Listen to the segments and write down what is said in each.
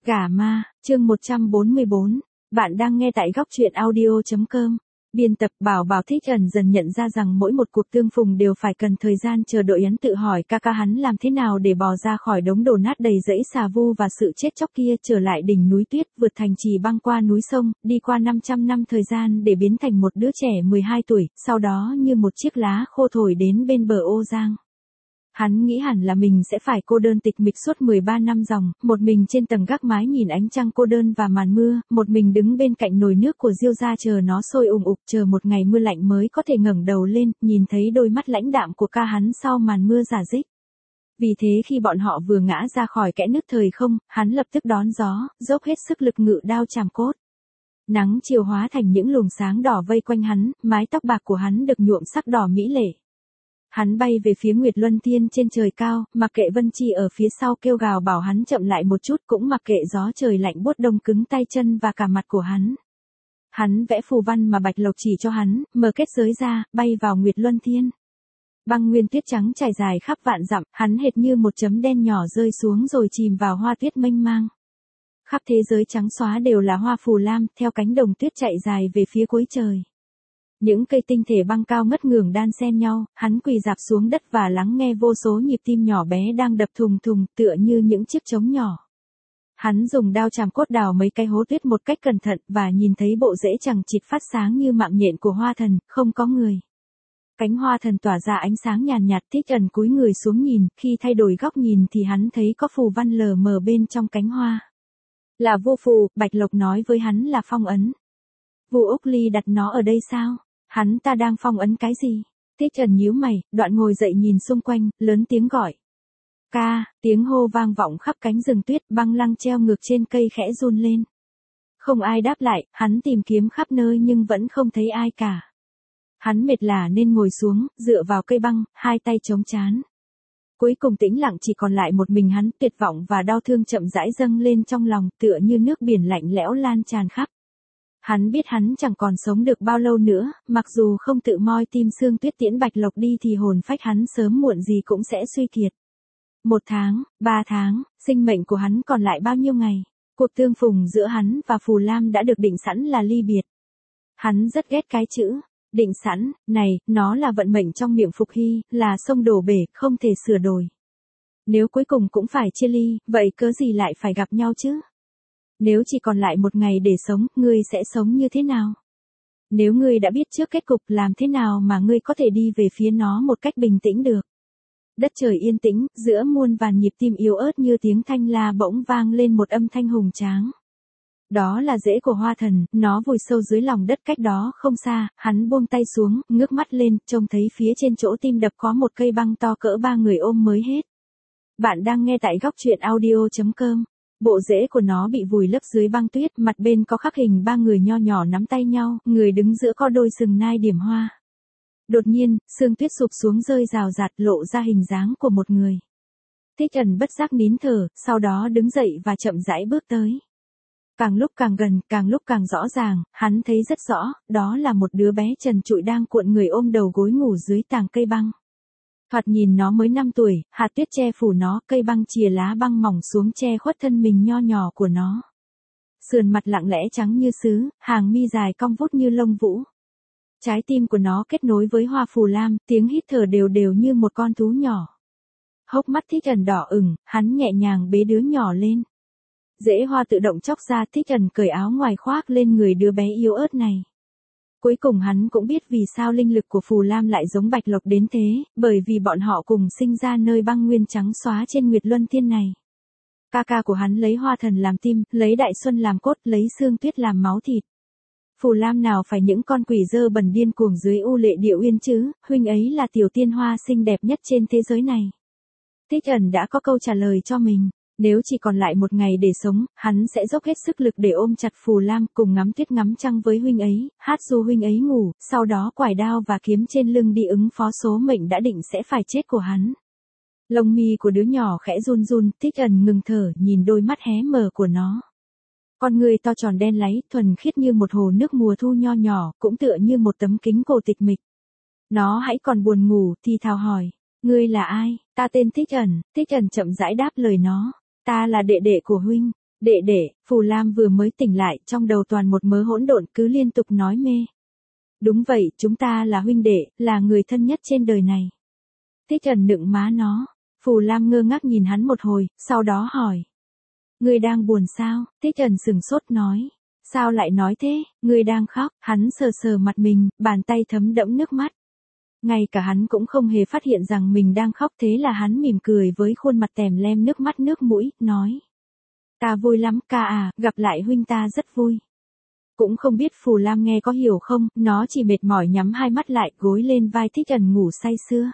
Gả ma, chương 144. Bạn đang nghe tại góc truyện audio.com. Biên tập Bảo Bảo Thích Ẩn dần nhận ra rằng mỗi một cuộc tương phùng đều phải cần thời gian chờ đợi. Hắn tự hỏi ca hắn làm thế nào để bò ra khỏi đống đổ nát đầy rẫy xà vu và sự chết chóc kia, trở lại đỉnh núi tuyết, vượt thành trì, băng qua núi sông, đi qua 500 năm thời gian để biến thành một đứa trẻ 12 tuổi, sau đó như một chiếc lá khô thổi đến bên bờ Ô Giang. Hắn nghĩ hẳn là mình sẽ phải cô đơn tịch mịch suốt 13 năm dòng, một mình trên tầng gác mái nhìn ánh trăng cô đơn và màn mưa, một mình đứng bên cạnh nồi nước của Diêu gia chờ nó sôi ùng ục, chờ một ngày mưa lạnh mới có thể ngẩng đầu lên, nhìn thấy đôi mắt lãnh đạm của ca hắn sau màn mưa rả rích. Vì thế khi bọn họ vừa ngã ra khỏi kẽ nứt thời không, hắn lập tức đón gió, dốc hết sức lực ngự đao chàm cốt. Nắng chiều hóa thành những luồng sáng đỏ vây quanh hắn, mái tóc bạc của hắn được nhuộm sắc đỏ mỹ lệ. Hắn bay về phía Nguyệt Luân Thiên trên trời cao, mặc kệ Vân Chi ở phía sau kêu gào bảo hắn chậm lại một chút, cũng mặc kệ gió trời lạnh buốt đông cứng tay chân và cả mặt của hắn. Hắn vẽ phù văn mà Bạch Lộc chỉ cho hắn, mở kết giới ra, bay vào Nguyệt Luân Thiên. Băng nguyên tuyết trắng trải dài khắp vạn dặm, hắn hệt như một chấm đen nhỏ rơi xuống rồi chìm vào hoa tuyết mênh mang. Khắp thế giới trắng xóa đều là hoa phù lam, theo cánh đồng tuyết chạy dài về phía cuối trời. Những cây tinh thể băng cao ngất ngưởng đan xen nhau, hắn quỳ rạp xuống đất và lắng nghe vô số nhịp tim nhỏ bé đang đập thùng thùng, tựa như những chiếc trống nhỏ. Hắn dùng đao chàm cốt đào mấy cái hố tuyết một cách cẩn thận và nhìn thấy bộ rễ chằng chịt phát sáng như mạng nhện của hoa thần, không có người. Cánh hoa thần tỏa ra ánh sáng nhàn nhạt. Thích Ẩn cúi người xuống nhìn, khi thay đổi góc nhìn thì hắn thấy có phù văn lờ mờ bên trong cánh hoa. Là vô phù, Bạch Lộc nói với hắn là phong ấn. Vu Úc Ly đặt nó ở đây sao? Hắn ta đang phong ấn cái gì? Thích Ẩn nhíu mày, đoạn ngồi dậy nhìn xung quanh, lớn tiếng gọi. Ca, tiếng hô vang vọng khắp cánh rừng tuyết, băng lăng treo ngược trên cây khẽ run lên. Không ai đáp lại, hắn tìm kiếm khắp nơi nhưng vẫn không thấy ai cả. Hắn mệt lả nên ngồi xuống, dựa vào cây băng, hai tay chống trán. Cuối cùng tĩnh lặng chỉ còn lại một mình hắn, tuyệt vọng và đau thương chậm rãi dâng lên trong lòng, tựa như nước biển lạnh lẽo lan tràn khắp. Hắn biết hắn chẳng còn sống được bao lâu nữa, mặc dù không tự moi tim xương tuyết tiễn Bạch Lộc đi thì hồn phách hắn sớm muộn gì cũng sẽ suy kiệt. 1 tháng, 3 tháng, sinh mệnh của hắn còn lại bao nhiêu ngày? Cuộc tương phùng giữa hắn và Phù Lam đã được định sẵn là ly biệt. Hắn rất ghét cái chữ định sẵn này, nó là vận mệnh trong miệng Phục Hy, là sông đổ bể, không thể sửa đổi. Nếu cuối cùng cũng phải chia ly, vậy cớ gì lại phải gặp nhau chứ? Nếu chỉ còn lại một ngày để sống, ngươi sẽ sống như thế nào? Nếu ngươi đã biết trước kết cục, làm thế nào mà ngươi có thể đi về phía nó một cách bình tĩnh được? Đất trời yên tĩnh, giữa muôn vàn nhịp tim yếu ớt như tiếng thanh la bỗng vang lên một âm thanh hùng tráng. Đó là rễ của hoa thần, nó vùi sâu dưới lòng đất cách đó không xa. Hắn buông tay xuống, ngước mắt lên, trông thấy phía trên chỗ tim đập có một cây băng to cỡ 3 người ôm mới hết. Bạn đang nghe tại góc truyện audio.com. Bộ rễ của nó bị vùi lấp dưới băng tuyết, mặt bên có khắc hình 3 người nho nhỏ nắm tay nhau, người đứng giữa có đôi sừng nai điểm hoa. Đột nhiên, sương tuyết sụp xuống rơi rào rạt, lộ ra hình dáng của một người. Thích Ẩn bất giác nín thở, sau đó đứng dậy và chậm rãi bước tới. Càng lúc càng gần, càng lúc càng rõ ràng, hắn thấy rất rõ, đó là một đứa bé trần trụi đang cuộn người ôm đầu gối ngủ dưới tàng cây băng. Thoạt nhìn nó mới 5 tuổi, hạt tuyết che phủ nó, cây băng chìa lá băng mỏng xuống che khuất thân mình nho nhỏ của nó. Sườn mặt lặng lẽ trắng như sứ, hàng mi dài cong vút như lông vũ. Trái tim của nó kết nối với hoa phù lam, tiếng hít thở đều đều như một con thú nhỏ. Hốc mắt Thích Ẩn đỏ ửng, hắn nhẹ nhàng bế đứa nhỏ lên. Rễ hoa tự động chóc ra, Thích Ẩn cởi áo ngoài khoác lên người đứa bé yếu ớt này. Cuối cùng hắn cũng biết vì sao linh lực của Phù Lam lại giống Bạch Lộc đến thế, bởi vì bọn họ cùng sinh ra nơi băng nguyên trắng xóa trên Nguyệt Luân Thiên này. Ca của hắn lấy hoa thần làm tim, lấy đại xuân làm cốt, lấy xương tuyết làm máu thịt. Phù Lam nào phải những con quỷ dơ bẩn điên cuồng dưới u lệ địa uyên chứ, huynh ấy là tiểu tiên hoa xinh đẹp nhất trên thế giới này. Thích Ẩn đã có câu trả lời cho mình. Nếu chỉ còn lại một ngày để sống, hắn sẽ dốc hết sức lực để ôm chặt Phù Lam, cùng ngắm tuyết ngắm trăng với huynh ấy, hát ru huynh ấy ngủ, sau đó quải đao và kiếm trên lưng đi ứng phó số mệnh đã định sẽ phải chết của hắn. Lông mi của đứa nhỏ khẽ run run, Thích Ẩn ngừng thở, nhìn đôi mắt hé mở của nó. Con người to tròn đen láy, thuần khiết như một hồ nước mùa thu nho nhỏ, cũng tựa như một tấm kính cổ tịch mịch. Nó hãy còn buồn ngủ, thì thào hỏi, ngươi là ai? Ta tên Thích Ẩn. Thích Ẩn chậm rãi đáp lời nó. Ta là đệ đệ của huynh. Đệ đệ, Phù Lam vừa mới tỉnh lại, trong đầu toàn một mớ hỗn độn, cứ liên tục nói mê. Đúng vậy, chúng ta là huynh đệ, là người thân nhất trên đời này. Thích Ẩn nựng má nó. Phù Lam ngơ ngác nhìn hắn một hồi, sau đó hỏi. Ngươi đang buồn sao? Thích Ẩn sừng sốt nói. Sao lại nói thế? Ngươi đang khóc. Hắn sờ sờ mặt mình, bàn tay thấm đẫm nước mắt. Ngay cả hắn cũng không hề phát hiện rằng mình đang khóc, thế là hắn mỉm cười với khuôn mặt tèm lem nước mắt nước mũi, nói. Ta vui lắm ca à, gặp lại huynh ta rất vui. Cũng không biết Phù Lam nghe có hiểu không, nó chỉ mệt mỏi nhắm hai mắt lại, gối lên vai Thích Ẩn ngủ say sưa.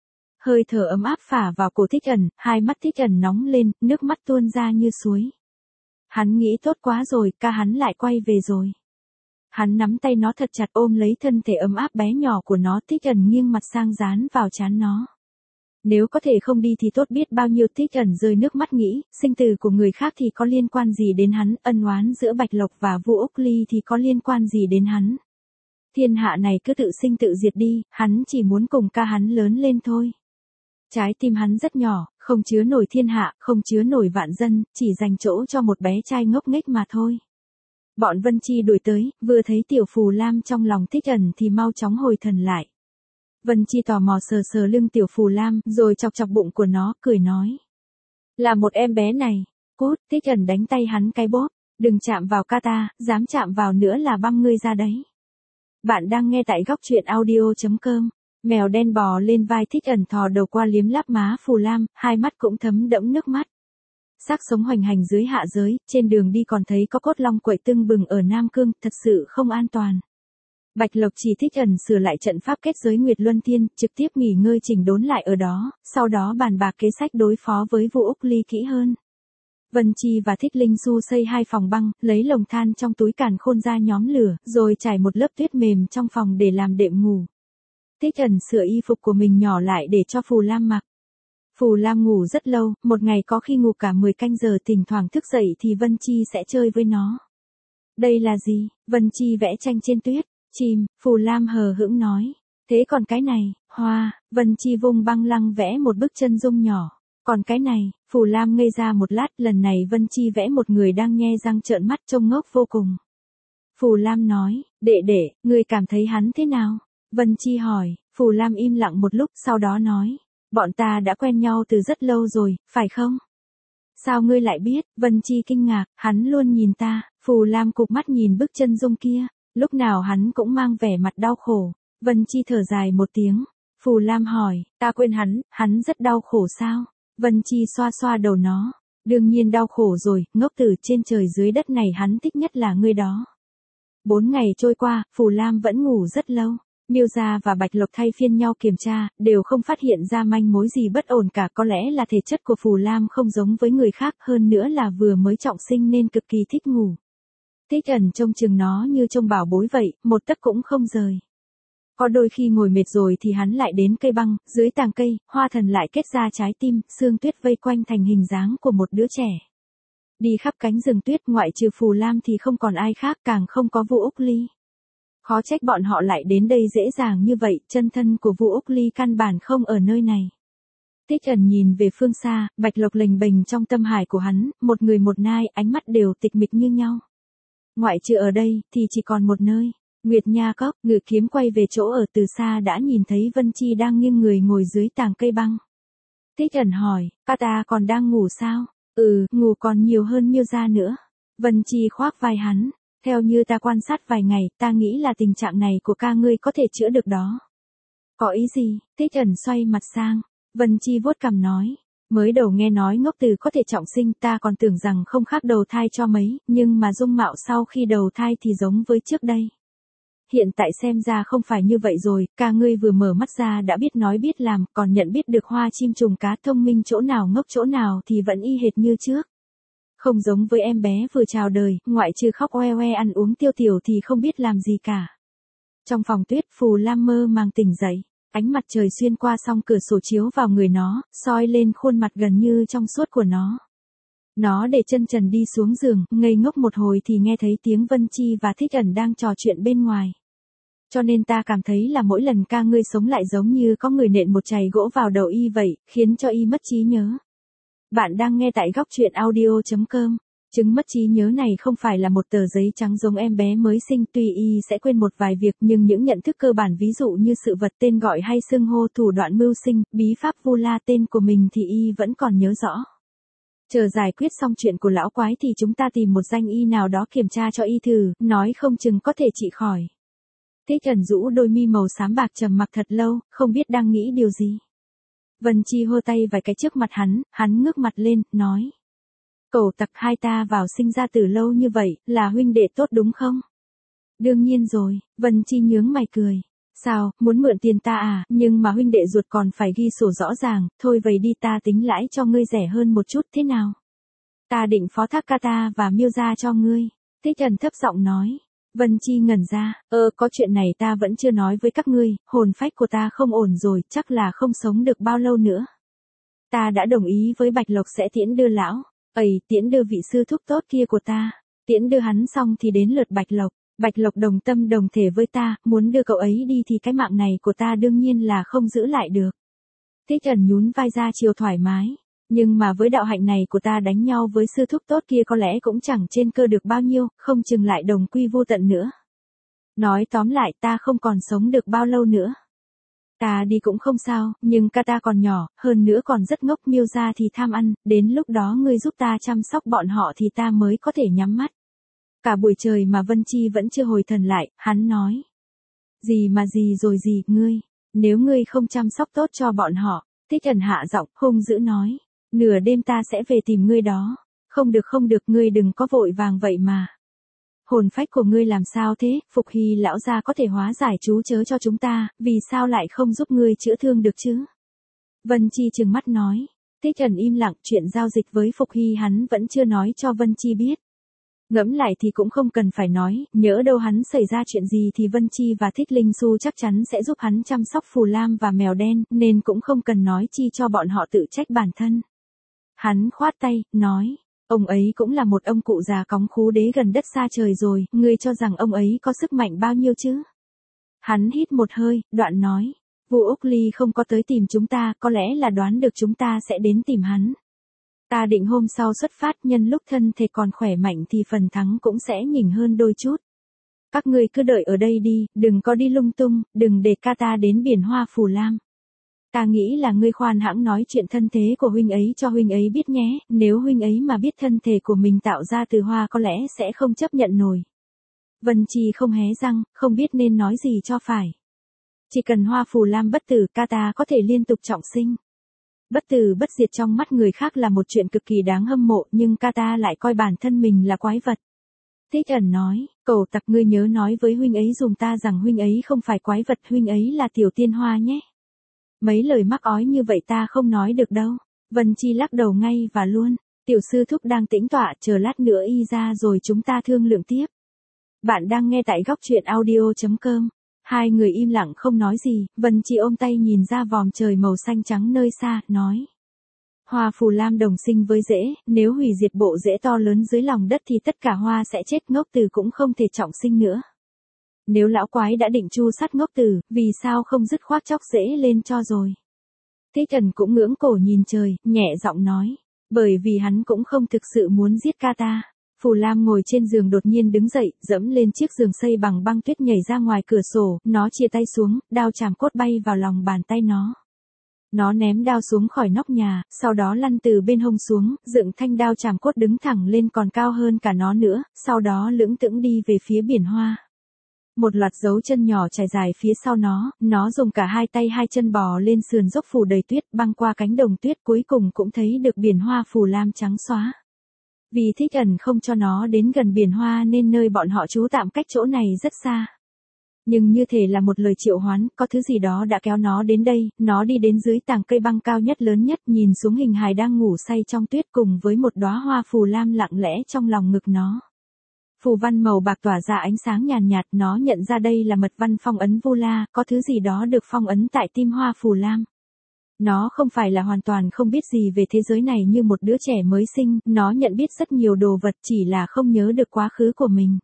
Hơi thở ấm áp phả vào cổ Thích Ẩn, hai mắt Thích Ẩn nóng lên, nước mắt tuôn ra như suối. Hắn nghĩ tốt quá rồi, ca hắn lại quay về rồi. Hắn nắm tay nó thật chặt, ôm lấy thân thể ấm áp bé nhỏ của nó. Thích Ẩn nghiêng mặt sang dán vào trán nó. Nếu có thể không đi thì tốt biết bao nhiêu. Thích Ẩn rơi nước mắt nghĩ, sinh tử của người khác thì có liên quan gì đến hắn, ân oán giữa Bạch Lộc và Vu Úc Ly thì có liên quan gì đến hắn. Thiên hạ này cứ tự sinh tự diệt đi, hắn chỉ muốn cùng ca hắn lớn lên thôi. Trái tim hắn rất nhỏ, không chứa nổi thiên hạ, không chứa nổi vạn dân, chỉ dành chỗ cho một bé trai ngốc nghếch mà thôi. Bọn Vân Chi đuổi tới, vừa thấy tiểu Phù Lam trong lòng Thích Ẩn thì mau chóng hồi thần lại. Vân Chi tò mò sờ sờ lưng tiểu Phù Lam, rồi chọc chọc bụng của nó, cười nói. Là một em bé này. Cút, Thích Ẩn đánh tay hắn cái bóp. Đừng chạm vào ca ta, dám chạm vào nữa là băm ngươi ra đấy. Bạn đang nghe tại góc truyện audio.com. Mèo đen bò lên vai Thích Ẩn, thò đầu qua liếm láp má Phù Lam, hai mắt cũng thấm đẫm nước mắt. Xác sống hoành hành dưới hạ giới, trên đường đi còn thấy có cốt long quậy tưng bừng ở Nam Cương, thật sự không an toàn. Bạch Lộc chỉ Thích Ẩn sửa lại trận pháp kết giới Nguyệt Luân Thiên, trực tiếp nghỉ ngơi chỉnh đốn lại ở đó, sau đó bàn bạc kế sách đối phó với Vu Úc Ly kỹ hơn. Vân Chi và Thích Linh Xu xây 2 phòng băng, lấy lồng than trong túi càn khôn ra nhóm lửa, rồi trải một lớp tuyết mềm trong phòng để làm đệm ngủ. Thích Ẩn sửa y phục của mình nhỏ lại để cho Phù Lam mặc. Phù Lam ngủ rất lâu, một ngày có khi ngủ cả 10 canh giờ, thỉnh thoảng thức dậy thì Vân Chi sẽ chơi với nó. Đây là gì? Vân Chi vẽ tranh trên tuyết. Chim, Phù Lam hờ hững nói. Thế còn cái này, hoa, Vân Chi vung băng lăng vẽ một bức chân dung nhỏ. Còn cái này, Phù Lam ngây ra một lát, lần này Vân Chi vẽ một người đang nhe răng trợn mắt trông ngốc vô cùng. Phù Lam nói, đệ đệ, ngươi cảm thấy hắn thế nào? Vân Chi hỏi, Phù Lam im lặng một lúc, sau đó nói, bọn ta đã quen nhau từ rất lâu rồi, phải không? Sao ngươi lại biết? Vân Chi kinh ngạc, hắn luôn nhìn ta. Phù Lam cụp mắt nhìn bức chân dung kia, lúc nào hắn cũng mang vẻ mặt đau khổ. Vân Chi thở dài một tiếng. Phù Lam hỏi, ta quên hắn rất đau khổ sao? Vân Chi xoa xoa đầu nó. Đương nhiên đau khổ rồi, ngốc tử, trên trời dưới đất này hắn thích nhất là ngươi đó. 4 ngày trôi qua, Phù Lam vẫn ngủ rất lâu. Miêu Gia và Bạch Lộc thay phiên nhau kiểm tra, đều không phát hiện ra manh mối gì bất ổn cả. Có lẽ là thể chất của Phù Lam không giống với người khác, hơn nữa là vừa mới trọng sinh nên cực kỳ thích ngủ. Thích Ẩn trông chừng nó như trông bảo bối vậy, một tấc cũng không rời. Có đôi khi ngồi mệt rồi thì hắn lại đến cây băng, dưới tàng cây, hoa thần lại kết ra trái tim, sương tuyết vây quanh thành hình dáng của một đứa trẻ. Đi khắp cánh rừng tuyết, ngoại trừ Phù Lam thì không còn ai khác, càng không có Vu Úc Ly. Khó trách bọn họ lại đến đây dễ dàng như vậy, chân thân của Vu Úc Ly căn bản không ở nơi này. Thích Ẩn nhìn về phương xa, Bạch Lộc lềnh bềnh trong tâm hải của hắn, một người một nai, ánh mắt đều tịch mịch như nhau. Ngoại trừ ở đây, thì chỉ còn một nơi. Nguyệt Nha Cốc, Ngự Kiếm quay về chỗ ở, từ xa đã nhìn thấy Vân Chi đang nghiêng người ngồi dưới tàng cây băng. Thích Ẩn hỏi, ca ta còn đang ngủ sao? Ngủ còn nhiều hơn Miêu Gia nữa. Vân Chi khoác vai hắn. Theo như ta quan sát vài ngày, ta nghĩ là tình trạng này của ca ngươi có thể chữa được đó. Có ý gì? Thích Ẩn xoay mặt sang. Vân Chi vuốt cằm nói. Mới đầu nghe nói ngốc tử có thể trọng sinh, ta còn tưởng rằng không khác đầu thai cho mấy, nhưng mà dung mạo sau khi đầu thai thì giống với trước đây. Hiện tại xem ra không phải như vậy rồi, ca ngươi vừa mở mắt ra đã biết nói biết làm, còn nhận biết được hoa chim trùng cá, thông minh chỗ nào ngốc chỗ nào thì vẫn y hệt như trước. Không giống với em bé vừa chào đời, ngoại trừ khóc oe oe ăn uống tiêu tiểu thì không biết làm gì cả. Trong phòng tuyết, Phù Lam mơ màng tỉnh dậy, ánh mặt trời xuyên qua song cửa sổ chiếu vào người nó, soi lên khuôn mặt gần như trong suốt của nó. Nó để chân trần đi xuống giường, ngây ngốc một hồi thì nghe thấy tiếng Vân Chi và Thích Ẩn đang trò chuyện bên ngoài. Cho nên ta cảm thấy là mỗi lần ca ngươi sống lại giống như có người nện một chày gỗ vào đầu y vậy, khiến cho y mất trí nhớ. Bạn đang nghe tại góc truyện audio.com. Chứng mất trí nhớ này không phải là một tờ giấy trắng giống em bé mới sinh, tuy y sẽ quên một vài việc nhưng những nhận thức cơ bản ví dụ như sự vật, tên gọi hay xưng hô, thủ đoạn mưu sinh, bí pháp vu la tên của mình thì y vẫn còn nhớ rõ. Chờ giải quyết xong chuyện của lão quái thì chúng ta tìm một danh y nào đó kiểm tra cho y thử, nói không chừng có thể trị khỏi. Thích Ẩn rũ đôi mi màu xám bạc trầm mặc thật lâu, không biết đang nghĩ điều gì. Vân Chi hô tay vài cái trước mặt hắn ngước mặt lên, nói. Cẩu tặc, hai ta vào sinh ra từ lâu như vậy, là huynh đệ tốt đúng không? Đương nhiên rồi, Vân Chi nhướng mày cười. Sao, muốn mượn tiền ta à, nhưng mà huynh đệ ruột còn phải ghi sổ rõ ràng, thôi vậy đi ta tính lãi cho ngươi rẻ hơn một chút thế nào? Ta định phó thác Kata và Miêu gia cho ngươi. Thích Ẩn thấp giọng nói. Vân Chi ngẩn ra, có chuyện này ta vẫn chưa nói với các ngươi, hồn phách của ta không ổn rồi, chắc là không sống được bao lâu nữa. Ta đã đồng ý với Bạch Lộc sẽ tiễn đưa lão, tiễn đưa vị sư thúc tốt kia của ta, tiễn đưa hắn xong thì đến lượt Bạch Lộc đồng tâm đồng thể với ta, muốn đưa cậu ấy đi thì cái mạng này của ta đương nhiên là không giữ lại được. Thích Ẩn nhún vai ra chiều thoải mái. Nhưng mà với đạo hạnh này của ta đánh nhau với sư thúc tốt kia có lẽ cũng chẳng trên cơ được bao nhiêu, không chừng lại đồng quy vô tận nữa. Nói tóm lại ta không còn sống được bao lâu nữa. Ta đi cũng không sao, nhưng Kata còn nhỏ, hơn nữa còn rất ngốc, Miêu gia thì tham ăn, đến lúc đó ngươi giúp ta chăm sóc bọn họ thì ta mới có thể nhắm mắt. Cả buổi trời mà Vân Chi vẫn chưa hồi thần lại, hắn nói. Gì mà gì rồi gì, nếu ngươi không chăm sóc tốt cho bọn họ, Thích Ẩn hạ giọng, hung dữ nói. Nửa đêm ta sẽ về tìm ngươi đó. Không được, ngươi đừng có vội vàng vậy mà. Hồn phách của ngươi làm sao thế, Phục Hy lão gia có thể hóa giải chú chớ cho chúng ta, vì sao lại không giúp ngươi chữa thương được chứ? Vân Chi trừng mắt nói. Thích Ẩn im lặng, chuyện giao dịch với Phục Hy hắn vẫn chưa nói cho Vân Chi biết. Ngẫm lại thì cũng không cần phải nói, nhỡ đâu hắn xảy ra chuyện gì thì Vân Chi và Thích Linh Xu chắc chắn sẽ giúp hắn chăm sóc Phù Lam và mèo đen, nên cũng không cần nói chi cho bọn họ tự trách bản thân. Hắn khoát tay, nói, ông ấy cũng là một ông cụ già cóng khú đế gần đất xa trời rồi, ngươi cho rằng ông ấy có sức mạnh bao nhiêu chứ? Hắn hít một hơi, đoạn nói, Vu Úc Ly không có tới tìm chúng ta, có lẽ là đoán được chúng ta sẽ đến tìm hắn. Ta định hôm sau xuất phát, nhân lúc thân thể còn khỏe mạnh thì phần thắng cũng sẽ nhỉnh hơn đôi chút. Các ngươi cứ đợi ở đây đi, đừng có đi lung tung, đừng để Kata đến biển hoa Phù Lam. Ta nghĩ là ngươi khoan hãng nói chuyện thân thế của huynh ấy cho huynh ấy biết nhé, nếu huynh ấy mà biết thân thể của mình tạo ra từ hoa có lẽ sẽ không chấp nhận nổi. Vân Chi không hé răng, không biết nên nói gì cho phải. Chỉ cần hoa Phù Lam bất tử, Kata có thể liên tục trọng sinh. Bất tử bất diệt trong mắt người khác là một chuyện cực kỳ đáng hâm mộ, nhưng Kata lại coi bản thân mình là quái vật. Thích Ẩn nói, cẩu tặc, ngươi nhớ nói với huynh ấy dùm ta rằng huynh ấy không phải quái vật, huynh ấy là tiểu tiên hoa nhé. Mấy lời mắc ói như vậy ta không nói được đâu. Vân Chi lắc đầu ngay và luôn. Tiểu sư thúc đang tĩnh tọa, chờ lát nữa y ra rồi chúng ta thương lượng tiếp. Bạn đang nghe tại góc truyện audio.com. Hai người im lặng không nói gì, Vân Chi ôm tay nhìn ra vòm trời màu xanh trắng nơi xa, nói. Hoa Phù Lam đồng sinh với rễ, nếu hủy diệt bộ rễ to lớn dưới lòng đất thì tất cả hoa sẽ chết, Ngốc Tử cũng không thể trọng sinh nữa. Nếu lão quái đã định tru sát Ngốc Tử, vì sao không dứt khoát chóc rễ lên cho rồi? Thích Ẩn cũng ngưỡng cổ nhìn trời, nhẹ giọng nói. Bởi vì hắn cũng không thực sự muốn giết Kata. Phù Lam ngồi trên giường đột nhiên đứng dậy, dẫm lên chiếc giường xây bằng băng tuyết nhảy ra ngoài cửa sổ, nó chia tay xuống, đao chảm cốt bay vào lòng bàn tay nó. Nó ném đao xuống khỏi nóc nhà, sau đó lăn từ bên hông xuống, dựng thanh đao chảm cốt đứng thẳng lên còn cao hơn cả nó nữa, sau đó lững thững đi về phía biển hoa. Một loạt dấu chân nhỏ trải dài phía sau nó dùng cả hai tay hai chân bò lên sườn dốc phủ đầy tuyết, băng qua cánh đồng tuyết, cuối cùng cũng thấy được biển hoa Phù Lam trắng xóa. Vì Thích Ẩn không cho nó đến gần biển hoa nên nơi bọn họ trú tạm cách chỗ này rất xa. Nhưng như thể là một lời triệu hoán, có thứ gì đó đã kéo nó đến đây, nó đi đến dưới tàng cây băng cao nhất lớn nhất, nhìn xuống hình hài đang ngủ say trong tuyết cùng với một đóa hoa Phù Lam lặng lẽ trong lòng ngực nó. Phù văn màu bạc tỏa ra ánh sáng nhàn nhạt, nó nhận ra đây là mật văn phong ấn Vu La, có thứ gì đó được phong ấn tại tim hoa Phù Lam. Nó không phải là hoàn toàn không biết gì về thế giới này như một đứa trẻ mới sinh, nó nhận biết rất nhiều đồ vật, chỉ là không nhớ được quá khứ của mình.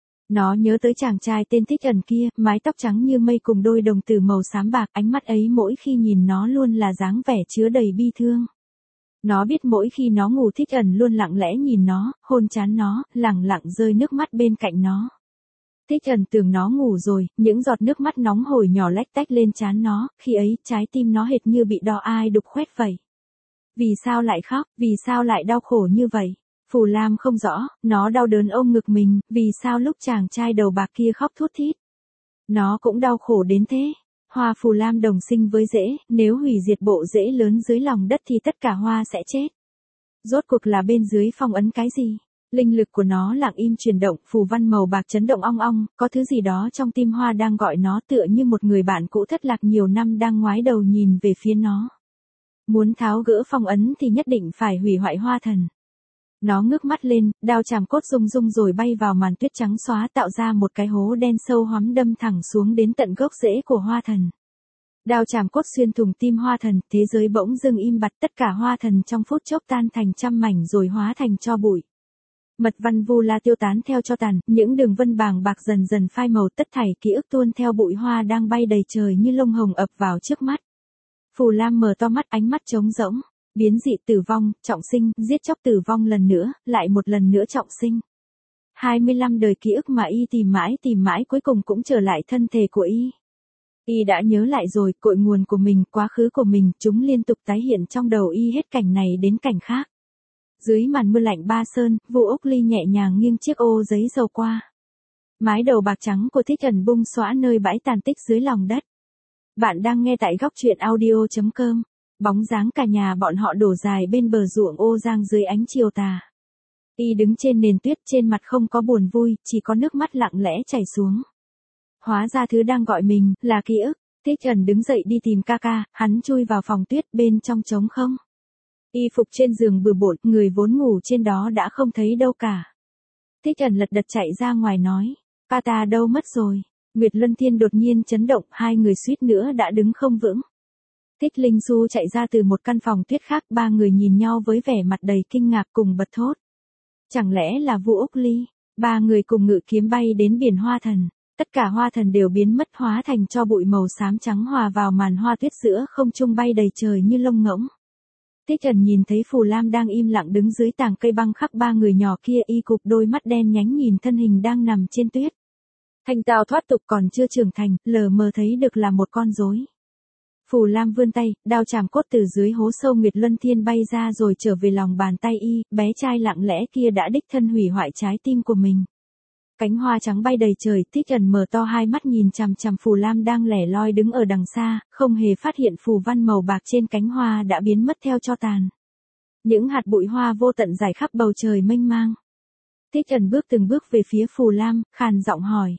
Nó nhớ tới chàng trai tên Thích Ẩn kia, mái tóc trắng như mây cùng đôi đồng tử màu xám bạc, ánh mắt ấy mỗi khi nhìn nó luôn là dáng vẻ chứa đầy bi thương. Nó biết mỗi khi nó ngủ Thích Ẩn luôn lặng lẽ nhìn nó, hôn trán nó, lẳng lặng rơi nước mắt bên cạnh nó. Thích Ẩn tưởng nó ngủ rồi, những giọt nước mắt nóng hổi nhỏ lách tách lên trán nó, khi ấy trái tim nó hệt như bị đo ai đục khoét vậy. Vì sao lại khóc, vì sao lại đau khổ như vậy? Phù Lam không rõ, nó đau đớn ôm ngực mình, vì sao lúc chàng trai đầu bạc kia khóc thút thít. Nó cũng đau khổ đến thế. Hoa Phù Lam đồng sinh với rễ, nếu hủy diệt bộ rễ lớn dưới lòng đất thì tất cả hoa sẽ chết. Rốt cuộc là bên dưới phong ấn cái gì? Linh lực của nó lặng im chuyển động, phù văn màu bạc chấn động ong ong, có thứ gì đó trong tim hoa đang gọi nó tựa như một người bạn cũ thất lạc nhiều năm đang ngoái đầu nhìn về phía nó. Muốn tháo gỡ phong ấn thì nhất định phải hủy hoại hoa thần. Nó ngước mắt lên, đao chàm cốt rung rung rồi bay vào màn tuyết trắng xóa tạo ra một cái hố đen sâu hoắm đâm thẳng xuống đến tận gốc rễ của hoa thần. Đao chàm cốt xuyên thủng tim hoa thần, thế giới bỗng dưng im bặt, tất cả hoa thần trong phút chốc tan thành trăm mảnh rồi hóa thành tro bụi. Mật văn Vu La tiêu tán theo tro tàn, những đường vân bàng bạc dần dần phai màu, tất thảy ký ức tuôn theo bụi hoa đang bay đầy trời như lông hồng ập vào trước mắt. Phù Lam mở to mắt, ánh mắt trống rỗng. Biến dị, tử vong, trọng sinh, giết chóc, tử vong lần nữa, lại một lần nữa trọng sinh. 25 đời ký ức mà y tìm mãi cuối cùng cũng trở lại thân thể của y. Y đã nhớ lại rồi, cội nguồn của mình, quá khứ của mình, chúng liên tục tái hiện trong đầu y hết cảnh này đến cảnh khác. Dưới màn mưa lạnh Ba Sơn, Vu Úc Ly nhẹ nhàng nghiêng chiếc ô giấy dầu qua. Mái đầu bạc trắng của Thích Ẩn bung xõa nơi bãi tàn tích dưới lòng đất. Bạn đang nghe tại góc truyện audio.com. Bóng dáng cả nhà bọn họ đổ dài bên bờ ruộng ô giang dưới ánh chiều tà. Y đứng trên nền tuyết, trên mặt không có buồn vui, chỉ có nước mắt lặng lẽ chảy xuống. Hóa ra thứ đang gọi mình, là ký ức. Thích Ẩn đứng dậy đi tìm ca ca, hắn chui vào phòng tuyết bên trong trống không. Y phục trên giường bừa bộn, người vốn ngủ trên đó đã không thấy đâu cả. Thích Ẩn lật đật chạy ra ngoài nói, ca ta đâu mất rồi. Nguyệt Luân Thiên đột nhiên chấn động, hai người suýt nữa đã đứng không vững. Thích Linh Du chạy ra từ một căn phòng tuyết khác, ba người nhìn nhau với vẻ mặt đầy kinh ngạc cùng bật thốt. Chẳng lẽ là Vu Úc Ly? Ba người cùng ngự kiếm bay đến biển hoa thần. Tất cả hoa thần đều biến mất hóa thành tro bụi màu xám trắng hòa vào màn hoa tuyết giữa không trung bay đầy trời như lông ngỗng. Thích Ẩn nhìn thấy Phù Lam đang im lặng đứng dưới tàng cây băng khắc ba người nhỏ kia, y cụp đôi mắt đen nhánh nhìn thân hình đang nằm trên tuyết. Thanh tao thoát tục còn chưa trưởng thành, lờ mờ thấy được là một con rối. Phù Lam vươn tay, đao chàm cốt từ dưới hố sâu Nguyệt Luân Thiên bay ra rồi trở về lòng bàn tay y, bé trai lặng lẽ kia đã đích thân hủy hoại trái tim của mình. Cánh hoa trắng bay đầy trời, Thích Ẩn mở to hai mắt nhìn chằm chằm Phù Lam đang lẻ loi đứng ở đằng xa, không hề phát hiện phù văn màu bạc trên cánh hoa đã biến mất theo tro tàn. Những hạt bụi hoa vô tận rải khắp bầu trời mênh mang. Thích Ẩn bước từng bước về phía Phù Lam, khàn giọng hỏi.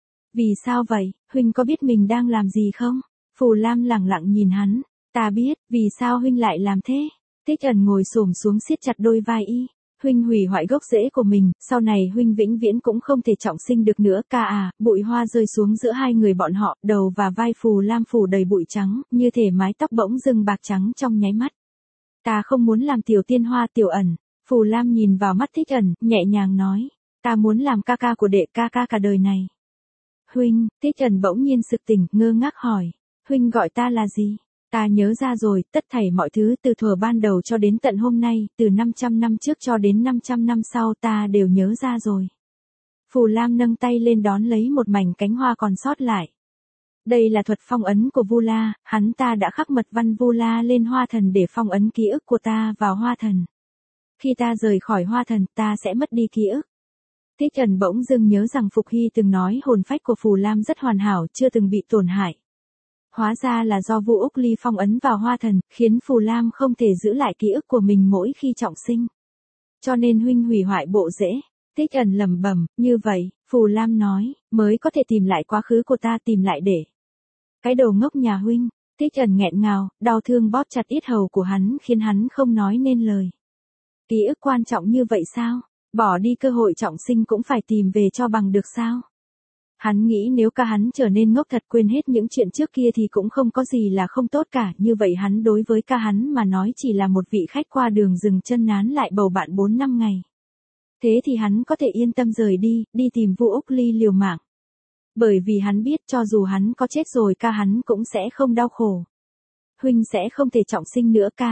Vì sao vậy, huynh có biết mình đang làm gì không? Phù Lam lẳng lặng nhìn hắn, ta biết, vì sao huynh lại làm thế? Thích Ẩn ngồi xổm xuống siết chặt đôi vai y. Huynh hủy hoại gốc rễ của mình, sau này huynh vĩnh viễn cũng không thể trọng sinh được nữa ca à. Bụi hoa rơi xuống giữa hai người bọn họ, đầu và vai Phù Lam phủ đầy bụi trắng, như thể mái tóc bỗng dưng bạc trắng trong nháy mắt. Ta không muốn làm tiểu tiên hoa Tiểu Ẩn. Phù Lam nhìn vào mắt Thích Ẩn, nhẹ nhàng nói, ta muốn làm ca ca của đệ ca ca cả đời này. Huynh, Thích Ẩn bỗng nhiên sực tỉnh, ngơ ngác hỏi, huynh gọi ta là gì? Ta nhớ ra rồi, tất thảy mọi thứ từ thuở ban đầu cho đến tận hôm nay, từ 500 năm trước cho đến 500 năm sau ta đều nhớ ra rồi. Phù Lam nâng tay lên đón lấy một mảnh cánh hoa còn sót lại. Đây là thuật phong ấn của Vu La, hắn ta đã khắc mật văn Vu La lên hoa thần để phong ấn ký ức của ta vào hoa thần. Khi ta rời khỏi hoa thần, ta sẽ mất đi ký ức. Thích Ẩn bỗng dưng nhớ rằng Phục Hy từng nói hồn phách của Phù Lam rất hoàn hảo, chưa từng bị tổn hại. Hóa ra là do Vu Úc Ly phong ấn vào hoa thần, khiến Phù Lam không thể giữ lại ký ức của mình mỗi khi trọng sinh. Cho nên huynh hủy hoại bộ rễ. Thích Ẩn lẩm bẩm, như vậy, Phù Lam nói, mới có thể tìm lại quá khứ của ta, tìm lại để. Cái đồ ngốc nhà huynh. Thích Ẩn nghẹn ngào, đau thương bóp chặt yết hầu của hắn khiến hắn không nói nên lời. Ký ức quan trọng như vậy sao? Bỏ đi cơ hội trọng sinh cũng phải tìm về cho bằng được sao? Hắn nghĩ nếu ca hắn trở nên ngốc thật quên hết những chuyện trước kia thì cũng không có gì là không tốt cả, như vậy hắn đối với ca hắn mà nói chỉ là một vị khách qua đường dừng chân nán lại bầu bạn 4 năm ngày. Thế thì hắn có thể yên tâm rời đi, đi tìm Vu Úc Ly liều mạng. Bởi vì hắn biết cho dù hắn có chết rồi ca hắn cũng sẽ không đau khổ. Huynh sẽ không thể trọng sinh nữa ca.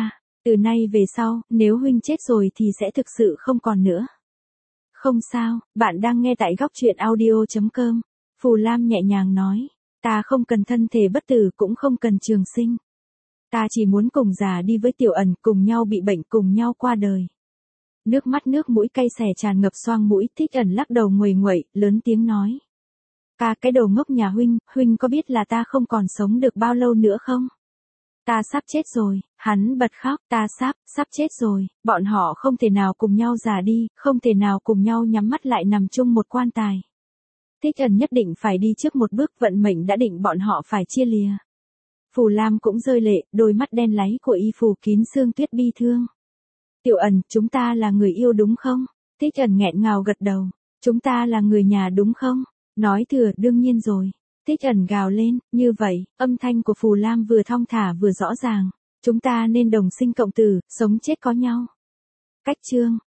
Từ nay về sau, nếu huynh chết rồi thì sẽ thực sự không còn nữa. Không sao, bạn đang nghe tại góc truyện audio.com. Phù Lam nhẹ nhàng nói, ta không cần thân thể bất tử cũng không cần trường sinh. Ta chỉ muốn cùng già đi với Tiểu Ẩn, cùng nhau bị bệnh, cùng nhau qua đời. Nước mắt nước mũi cay xè tràn ngập xoang mũi, Thích Ẩn lắc đầu nguầy nguậy, lớn tiếng nói. Cái đồ ngốc nhà huynh có biết là ta không còn sống được bao lâu nữa không? Ta sắp chết rồi, hắn bật khóc, ta sắp chết rồi, bọn họ không thể nào cùng nhau già đi, không thể nào cùng nhau nhắm mắt lại nằm chung một quan tài. Thích Ẩn nhất định phải đi trước một bước, vận mệnh đã định bọn họ phải chia lìa. Phù Lam cũng rơi lệ, đôi mắt đen láy của y phủ kín sương tuyết bi thương. Tiểu Ẩn, chúng ta là người yêu đúng không? Thích Ẩn nghẹn ngào gật đầu. Chúng ta là người nhà đúng không? Nói thừa, đương nhiên rồi. Thích Ẩn gào lên, như vậy, âm thanh của Phù Lam vừa thong thả vừa rõ ràng. Chúng ta nên đồng sinh cộng tử, sống chết có nhau. Cách chương.